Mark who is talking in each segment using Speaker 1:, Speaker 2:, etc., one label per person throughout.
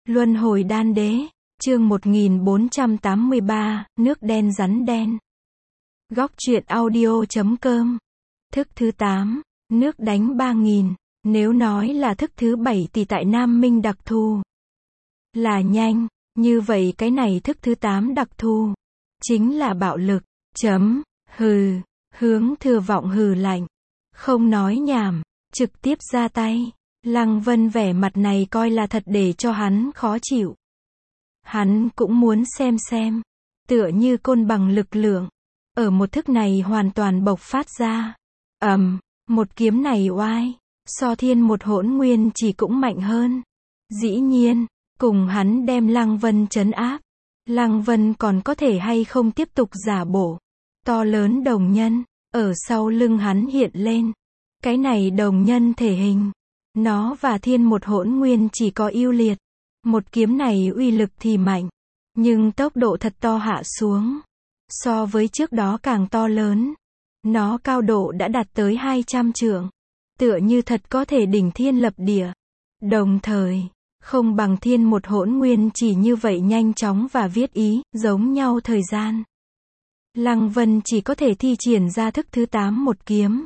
Speaker 1: Luân hồi đan đế, chương 1483, nước đen rắn đen. Góc truyện audio.com. Thức thứ 8, nước đánh 3000. Nếu nói là thức thứ 7 thì tại Nam Minh đặc thù là nhanh, như vậy cái này thức thứ 8 đặc thù chính là bạo lực. Hừ, Hướng Thừa Vọng hừ lạnh, không nói nhảm, trực tiếp ra tay. Lăng Vân vẻ mặt này coi là thật để cho hắn khó chịu. Hắn cũng muốn xem, tựa như côn bằng lực lượng, ở một thức này hoàn toàn bộc phát ra. Một kiếm này oai, so thiên một hỗn nguyên chỉ cũng mạnh hơn. Dĩ nhiên, cùng hắn đem Lăng Vân trấn áp, Lăng Vân còn có thể hay không tiếp tục giả bộ. To lớn đồng nhân, ở sau lưng hắn hiện lên. Cái này đồng nhân thể hình, nó và thiên một hỗn nguyên chỉ có ưu liệt. Một kiếm này uy lực thì mạnh, nhưng tốc độ thật to hạ xuống. So với trước đó càng to lớn. Nó cao độ đã đạt tới 200 trượng. Tựa như thật có thể đỉnh thiên lập địa. Đồng thời, không bằng thiên một hỗn nguyên chỉ như vậy nhanh chóng và viết ý, giống nhau thời gian. Lăng Vân chỉ có thể thi triển ra thức thứ 8 một kiếm.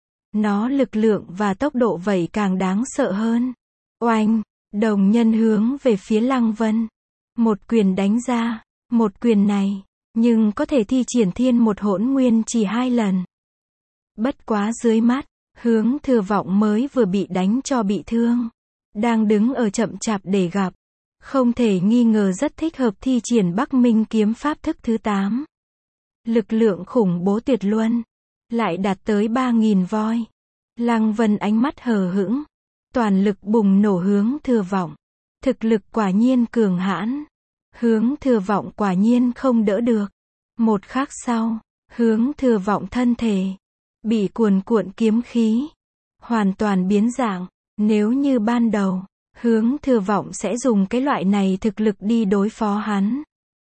Speaker 1: Nó lực lượng và tốc độ vậy càng đáng sợ hơn. Oanh, đồng nhân hướng về phía Lăng Vân. Một quyền đánh ra, một quyền này, nhưng có thể thi triển thiên một hỗn nguyên chỉ 2 lần. Bất quá dưới mắt, Hướng Thừa Vọng mới vừa bị đánh cho bị thương. Đang đứng ở chậm chạp để gặp. Không thể nghi ngờ rất thích hợp thi triển Bắc Minh kiếm pháp thức thứ 8. Lực lượng khủng bố tuyệt luân. Lại đạt tới 3000 voi. Lăng Vân ánh mắt hờ hững. Toàn lực bùng nổ Hướng Thừa Vọng. Thực lực quả nhiên cường hãn. Hướng Thừa Vọng quả nhiên không đỡ được. Một khắc sau, Hướng Thừa Vọng thân thể bị cuồn cuộn kiếm khí hoàn toàn biến dạng. Nếu như ban đầu, Hướng Thừa Vọng sẽ dùng cái loại này thực lực đi đối phó hắn.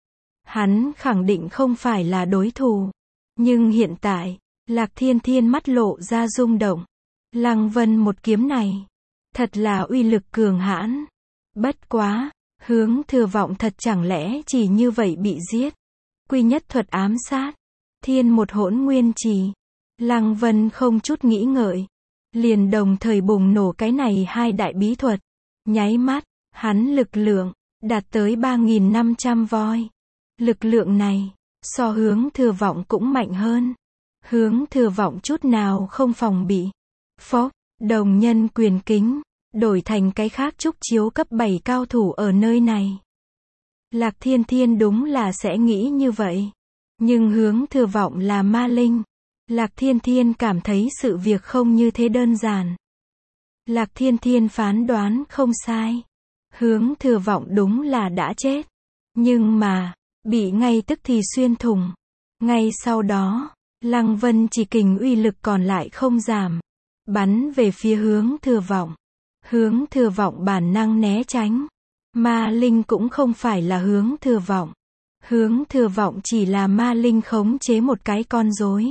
Speaker 1: Hắn khẳng định không phải là đối thủ. Nhưng hiện tại, Lạc Thiên Thiên mắt lộ ra rung động. Lăng Vân một kiếm này, thật là uy lực cường hãn. Bất quá, Hướng Thừa Vọng thật chẳng lẽ chỉ như vậy bị giết. Quy nhất thuật ám sát, thiên một hỗn nguyên trì. Lăng Vân không chút nghĩ ngợi, liền đồng thời bùng nổ cái này hai đại bí thuật. Nháy mắt, hắn lực lượng đạt tới 3500 voi. Lực lượng này, so Hướng Thừa Vọng cũng mạnh hơn. Hướng Thừa Vọng chút nào không phòng bị. Phốc, đồng nhân quyền kính, đổi thành cái khác trúc chiếu cấp 7 cao thủ ở nơi này. Lạc Thiên Thiên đúng là sẽ nghĩ như vậy. Nhưng Hướng Thừa Vọng là ma linh. Lạc Thiên Thiên cảm thấy sự việc không như thế đơn giản. Lạc Thiên Thiên phán đoán không sai. Hướng Thừa Vọng đúng là đã chết. Nhưng mà, bị ngay tức thì xuyên thủng. Ngay sau đó, Lăng Vân chỉ kình uy lực còn lại không giảm. Bắn về phía Hướng Thừa Vọng. Hướng Thừa Vọng bản năng né tránh. Ma linh cũng không phải là Hướng Thừa Vọng. Hướng Thừa Vọng chỉ là ma linh khống chế một cái con rối.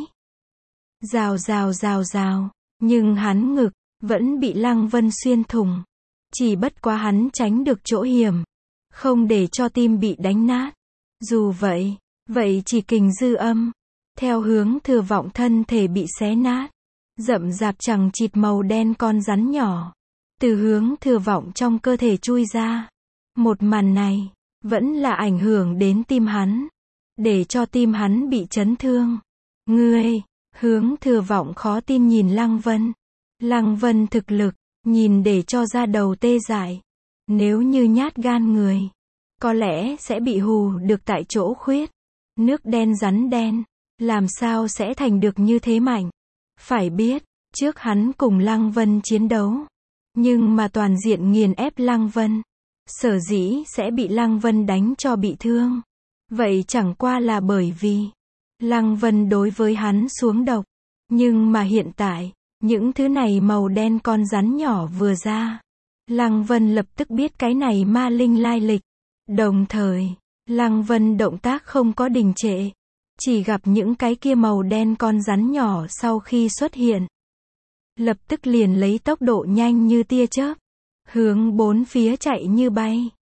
Speaker 1: Rào. Nhưng hắn ngực vẫn bị Lăng Vân xuyên thủng. Chỉ bất quá hắn tránh được chỗ hiểm, không để cho tim bị đánh nát. Dù vậy chỉ kình dư âm, theo Hướng Thừa Vọng thân thể bị xé nát, rậm rạp chằng chịt màu đen con rắn nhỏ từ Hướng Thừa Vọng trong cơ thể chui ra. Một màn này vẫn là ảnh hưởng đến tim hắn, để cho tim hắn bị chấn thương. Ngươi, Hướng Thừa Vọng khó tin nhìn Lăng Vân. Lăng Vân thực lực, nhìn để cho da đầu tê dại. Nếu như nhát gan người, có lẽ sẽ bị hù được tại chỗ khuyết. Nước đen rắn đen, làm sao sẽ thành được như thế mạnh? Phải biết, trước hắn cùng Lăng Vân chiến đấu, nhưng mà toàn diện nghiền ép Lăng Vân. Sở dĩ sẽ bị Lăng Vân đánh cho bị thương. Vậy chẳng qua là bởi vì Lăng Vân đối với hắn xuống độc. Nhưng mà hiện tại, những thứ này màu đen con rắn nhỏ vừa ra, Lăng Vân lập tức biết cái này ma linh lai lịch. Đồng thời, Lăng Vân động tác không có đình trệ. Chỉ gặp những cái kia màu đen con rắn nhỏ sau khi xuất hiện, lập tức liền lấy tốc độ nhanh như tia chớp, hướng bốn phía chạy như bay.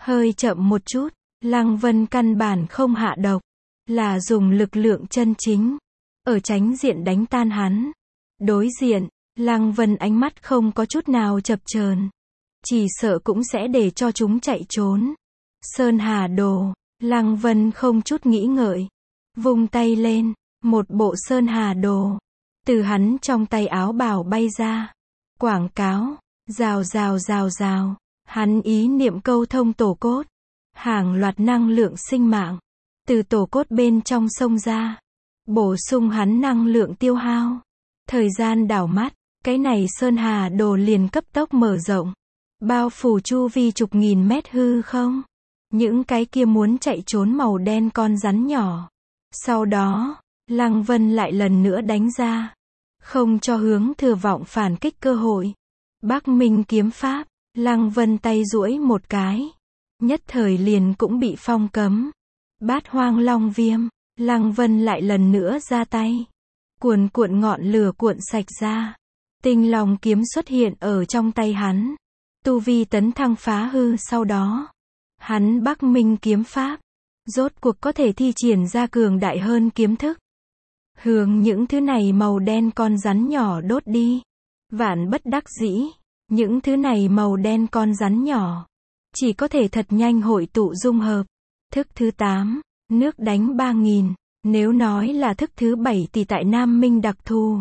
Speaker 1: Hơi chậm một chút, Lăng Vân căn bản không hạ độc, là dùng lực lượng chân chính, ở tránh diện đánh tan hắn. Đối diện, Lăng Vân ánh mắt không có chút nào chập chờn, chỉ sợ cũng sẽ để cho chúng chạy trốn. Sơn Hà Đồ, Lăng Vân không chút nghĩ ngợi, vung tay lên, một bộ Sơn Hà Đồ từ hắn trong tay áo bào bay ra. Quảng cáo, rào rào rào rào, hắn ý niệm câu thông tổ cốt, hàng loạt năng lượng sinh mạng từ tổ cốt bên trong xông ra, bổ sung hắn năng lượng tiêu hao. Thời gian đảo mắt, cái này Sơn Hà Đồ liền cấp tốc mở rộng, bao phủ chu vi chục nghìn mét hư không. Những cái kia muốn chạy trốn màu đen con rắn nhỏ. Sau đó, Lăng Vân lại lần nữa đánh ra, không cho Hướng Thừa Vọng phản kích cơ hội. Bắc Minh kiếm pháp, Lăng Vân tay duỗi một cái, nhất thời liền cũng bị phong cấm. Bát Hoang Long Viêm, Lăng Vân lại lần nữa ra tay, cuồn cuộn ngọn lửa cuộn sạch ra. Tinh Long kiếm xuất hiện ở trong tay hắn, tu vi tấn thăng phá hư. Sau đó, hắn Bắc Minh kiếm pháp rốt cuộc có thể thi triển ra cường đại hơn kiếm thức, hướng những thứ này màu đen con rắn nhỏ đốt đi. Vạn bất đắc dĩ, những thứ này màu đen con rắn nhỏ chỉ có thể thật nhanh hội tụ dung hợp. Thức thứ 8, nước đánh 3000. Nếu nói là thức thứ 7 thì tại Nam Minh đặc thù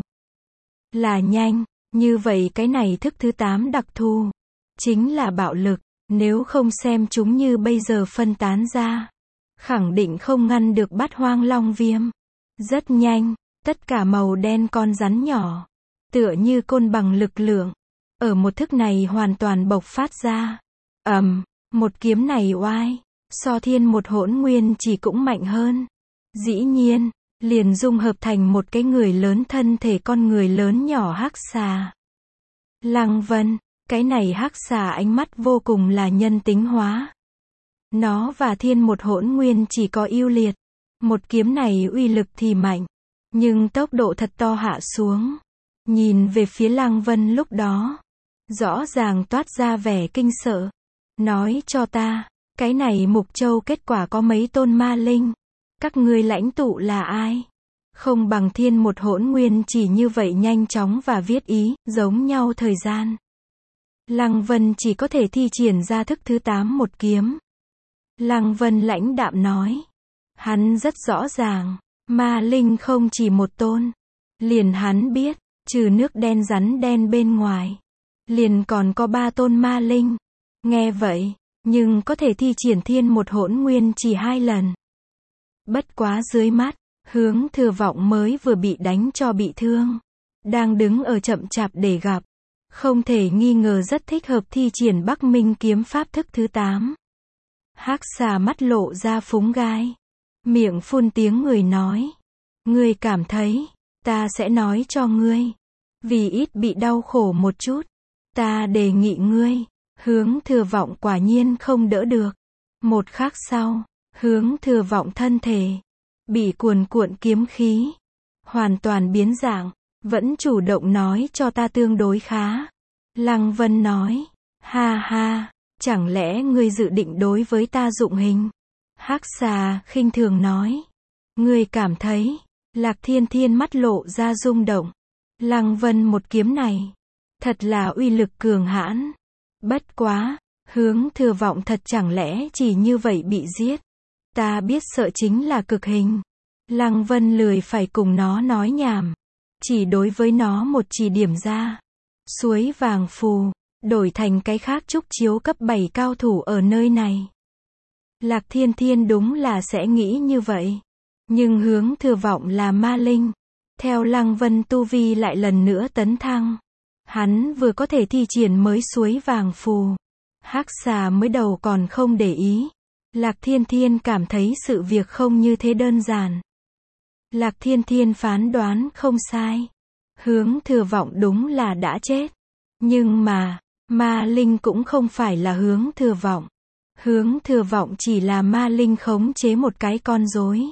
Speaker 1: là nhanh, như vậy cái này thức thứ 8 đặc thù chính là bạo lực. Nếu không xem chúng như bây giờ phân tán ra, khẳng định không ngăn được Bát Hoang Long Viêm. Rất nhanh, tất cả màu đen con rắn nhỏ, tựa như côn bằng lực lượng, ở một thức này hoàn toàn bộc phát ra. Một kiếm này oai, so thiên một hỗn nguyên chỉ cũng mạnh hơn. Dĩ nhiên, liền dung hợp thành một cái người lớn thân thể con người lớn nhỏ hắc xà. Lăng Vân, cái này hắc xà ánh mắt vô cùng là nhân tính hóa. Nó và thiên một hỗn nguyên chỉ có ưu liệt. Một kiếm này uy lực thì mạnh, nhưng tốc độ thật to hạ xuống. Nhìn về phía Lăng Vân lúc đó, rõ ràng toát ra vẻ kinh sợ. Nói cho ta, cái này Mục Châu kết quả có mấy tôn ma linh? Các ngươi lãnh tụ là ai? Không bằng thiên một hỗn nguyên chỉ như vậy nhanh chóng và viết ý, giống nhau thời gian. Lăng Vân chỉ có thể thi triển ra thức thứ 8 một kiếm. Lăng Vân lãnh đạm nói. Hắn rất rõ ràng, ma linh không chỉ một tôn. Liền hắn biết, trừ nước đen rắn đen bên ngoài, liền còn có 3 tôn ma linh. Nghe vậy, nhưng có thể thi triển thiên một hỗn nguyên chỉ 2 lần. Bất quá dưới mắt, Hướng Thừa Vọng mới vừa bị đánh cho bị thương, đang đứng ở chậm chạp để gặp, không thể nghi ngờ rất thích hợp thi triển Bắc Minh kiếm pháp thức thứ 8. Hắc xà mắt lộ ra phúng gai, miệng phun tiếng người nói. Ngươi cảm thấy, ta sẽ nói cho ngươi, vì ít bị đau khổ một chút, ta đề nghị ngươi. Hướng Thừa Vọng quả nhiên không đỡ được. Một khắc sau, Hướng Thừa Vọng thân thể bị cuồn cuộn kiếm khí hoàn toàn biến dạng, vẫn chủ động nói cho ta tương đối khá. Lăng Vân nói, ha ha, chẳng lẽ ngươi dự định đối với ta dụng hình? Hắc xà khinh thường nói, ngươi cảm thấy? Lạc Thiên Thiên mắt lộ ra rung động. Lăng Vân một kiếm này thật là uy lực cường hãn. Bất quá, Hướng Thừa Vọng thật chẳng lẽ chỉ như vậy bị giết? Ta biết sợ chính là cực hình. Lăng Vân lười phải cùng nó nói nhảm, chỉ đối với nó một chỉ điểm ra. Suối vàng phù, đổi thành cái khác trúc chiếu cấp 7 cao thủ ở nơi này. Lạc Thiên Thiên đúng là sẽ nghĩ như vậy. Nhưng Hướng Thừa Vọng là ma linh. Theo Lăng Vân tu vi lại lần nữa tấn thăng. Hắn vừa có thể thi triển mới suối vàng phù. Hắc xà mới đầu còn không để ý. Lạc Thiên Thiên cảm thấy sự việc không như thế đơn giản. Lạc Thiên Thiên phán đoán không sai. Hướng Thừa Vọng đúng là đã chết. Nhưng mà, ma linh cũng không phải là Hướng Thừa Vọng. Hướng Thừa Vọng chỉ là ma linh khống chế một cái con rối.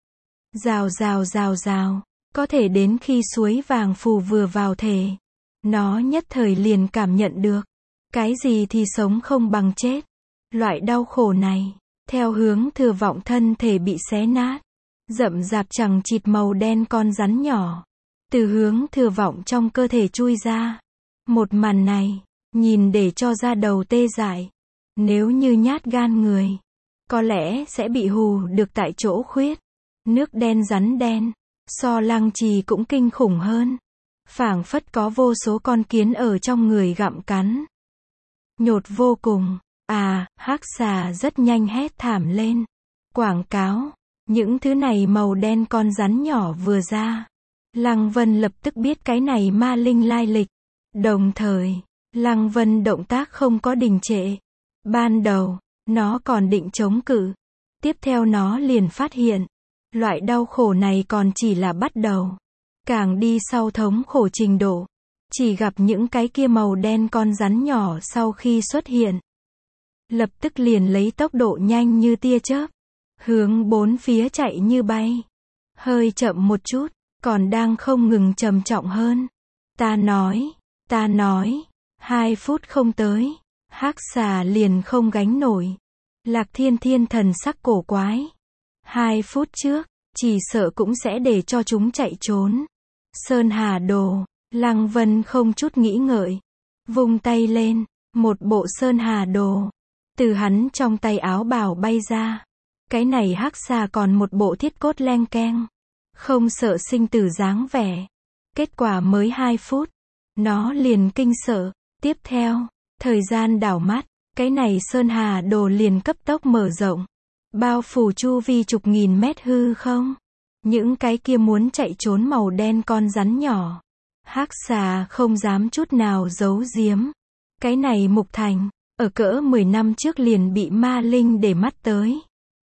Speaker 1: Rào rào rào rào, có thể đến khi suối vàng phù vừa vào thể, nó nhất thời liền cảm nhận được, cái gì thì sống không bằng chết. Loại đau khổ này, theo hướng thừa vọng thân thể bị xé nát, rậm rạp chằng chịt màu đen con rắn nhỏ, từ hướng thừa vọng trong cơ thể chui ra. Một màn này, nhìn để cho da đầu tê dại. Nếu như nhát gan người, có lẽ sẽ bị hù được tại chỗ khuyết. Nước đen rắn đen, so Lăng Trì cũng kinh khủng hơn. Phảng phất có vô số con kiến ở trong người gặm cắn. Nhột vô cùng. Hắc xà rất nhanh hét thảm lên. Quảng cáo, những thứ này màu đen con rắn nhỏ vừa ra. Lăng Vân lập tức biết cái này ma linh lai lịch. Đồng thời, Lăng Vân động tác không có đình trệ. Ban đầu, nó còn định chống cự. Tiếp theo nó liền phát hiện, loại đau khổ này còn chỉ là bắt đầu. Càng đi sau thống khổ trình độ, chỉ gặp những cái kia màu đen con rắn nhỏ sau khi xuất hiện. Lập tức liền lấy tốc độ nhanh như tia chớp, hướng bốn phía chạy như bay. Hơi chậm một chút, còn đang không ngừng trầm trọng hơn. Ta nói, 2 phút không tới, Hắc xà liền không gánh nổi. Lạc Thiên Thiên thần sắc cổ quái. 2 phút trước, chỉ sợ cũng sẽ để cho chúng chạy trốn. Sơn Hà Đồ, Lăng Vân không chút nghĩ ngợi, vung tay lên, một bộ Sơn Hà Đồ từ hắn trong tay áo bào bay ra. Cái này Hắc xà còn một bộ thiết cốt leng keng, không sợ sinh tử dáng vẻ. Kết quả mới 2 phút, nó liền kinh sợ. Tiếp theo, thời gian đảo mắt, cái này Sơn Hà Đồ liền cấp tốc mở rộng, bao phủ chu vi chục nghìn mét hư không. Những cái kia muốn chạy trốn màu đen con rắn nhỏ, Hắc xà không dám chút nào giấu giếm. Cái này Mục Thành, ở cỡ 10 năm trước liền bị ma linh để mắt tới.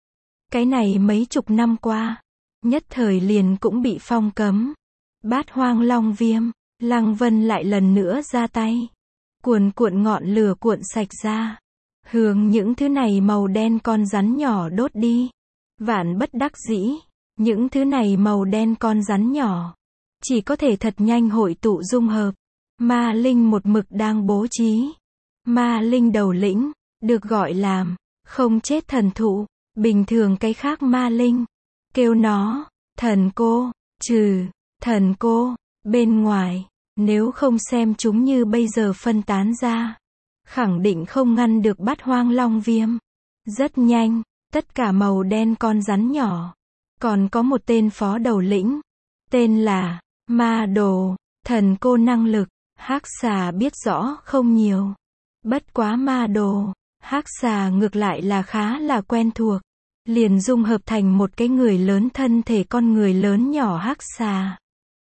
Speaker 1: Cái này mấy chục năm qua, nhất thời liền cũng bị phong cấm. Bát Hoang Long Viêm, Lăng Vân lại lần nữa ra tay. Cuồn cuộn ngọn lửa cuộn sạch ra, hướng những thứ này màu đen con rắn nhỏ đốt đi. Vạn bất đắc dĩ, những thứ này màu đen con rắn nhỏ chỉ có thể thật nhanh hội tụ dung hợp. Ma linh một mực đang bố trí. Ma linh đầu lĩnh, được gọi làm không chết thần thụ. Bình thường cái khác ma linh kêu nó thần cô, trừ thần cô bên ngoài, nếu không xem chúng như bây giờ phân tán ra, khẳng định không ngăn được Bát Hoang Long Viêm. Rất nhanh, tất cả màu đen con rắn nhỏ, còn có một tên phó đầu lĩnh, tên là Ma Đồ, thần cô năng lực. Hắc xà biết rõ không nhiều, bất quá Ma Đồ, Hắc xà ngược lại là khá là quen thuộc, liền dung hợp thành một cái người lớn thân thể con người lớn nhỏ Hắc xà.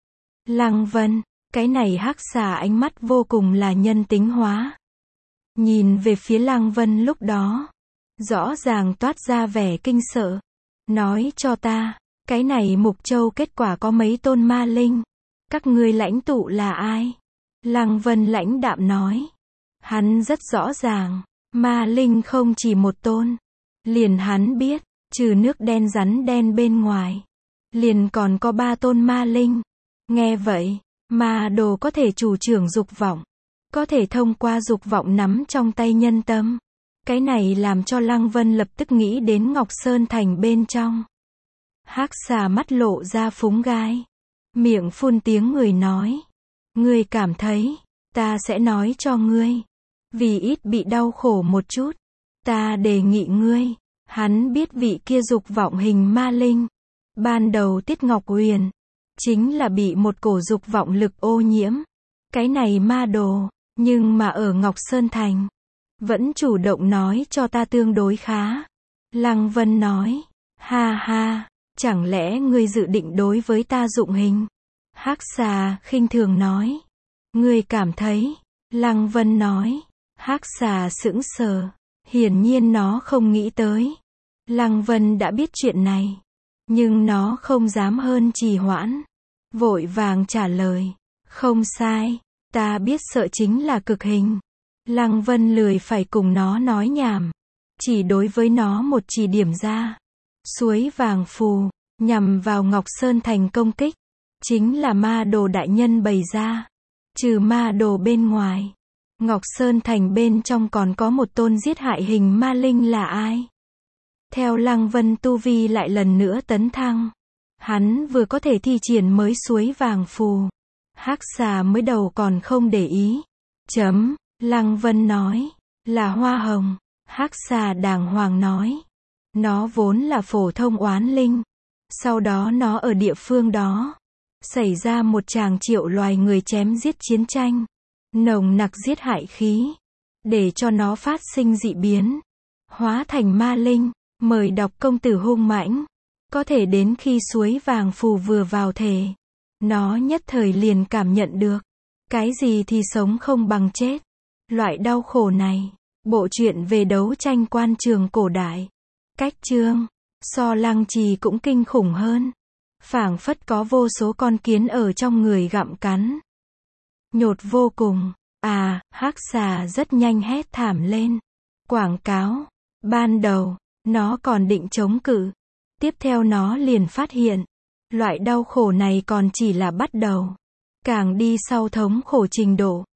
Speaker 1: Lăng Vân, cái này Hắc xà ánh mắt vô cùng là nhân tính hóa. Nhìn về phía Lăng Vân lúc đó, rõ ràng toát ra vẻ kinh sợ. Nói cho ta, cái này Mục Châu kết quả có mấy tôn ma linh? Các ngươi lãnh tụ là ai? Lăng Vân lãnh đạm nói. Hắn rất rõ ràng, ma linh không chỉ một tôn. Liền hắn biết, trừ nước đen rắn đen bên ngoài, liền còn có 3 tôn ma linh. Nghe vậy, Ma Đồ có thể chủ trưởng dục vọng, có thể thông qua dục vọng nắm trong tay nhân tâm. Cái này làm cho Lăng Vân lập tức nghĩ đến Ngọc Sơn Thành bên trong. Hắc xà mắt lộ ra phúng gai, miệng phun tiếng người nói. Ngươi cảm thấy, ta sẽ nói cho ngươi, vì ít bị đau khổ một chút, ta đề nghị ngươi. Hắn biết vị kia dục vọng hình ma linh, ban đầu Tiết Ngọc Huyền chính là bị một cổ dục vọng lực ô nhiễm. Cái này Ma Đồ, nhưng mà ở Ngọc Sơn Thành, vẫn chủ động nói cho ta tương đối khá. Lăng Vân nói, ha ha, chẳng lẽ ngươi dự định đối với ta dụng hình? Hắc xà khinh thường nói, ngươi cảm thấy? Lăng Vân nói. Hắc xà sững sờ, hiển nhiên nó không nghĩ tới. Lăng Vân đã biết chuyện này, nhưng nó không dám hơn trì hoãn, vội vàng trả lời, không sai, ta biết sợ chính là cực hình. Lăng Vân lười phải cùng nó nói nhảm, chỉ đối với nó một chỉ điểm ra. Suối vàng phù, nhằm vào Ngọc Sơn Thành công kích, chính là Ma Đồ đại nhân bày ra. Trừ Ma Đồ bên ngoài, Ngọc Sơn Thành bên trong còn có một tôn giết hại hình ma linh là ai? Theo Lăng Vân tu vi lại lần nữa tấn thăng. Hắn vừa có thể thi triển mới suối vàng phù. Hắc xà mới đầu còn không để ý. Lăng Vân nói, là hoa hồng. Hắc xà đàng hoàng nói, nó vốn là phổ thông oán linh. Sau đó nó ở địa phương đó xảy ra một tràng triệu loài người chém giết chiến tranh, nồng nặc giết hại khí, để cho nó phát sinh dị biến, hóa thành ma linh. Mời đọc công tử hung mãnh. Có thể đến khi suối vàng phù vừa vào thể, nó nhất thời liền cảm nhận được, cái gì thì sống không bằng chết. Loại đau khổ này, bộ truyện về đấu tranh quan trường cổ đại. Cách chương, so Lăng Trì cũng kinh khủng hơn. Phảng phất có vô số con kiến ở trong người gặm cắn. Nhột vô cùng. Hắc xà rất nhanh hét thảm lên. Quảng cáo. Ban đầu, nó còn định chống cự. Tiếp theo nó liền phát hiện, loại đau khổ này còn chỉ là bắt đầu. Càng đi sau thống khổ trình độ,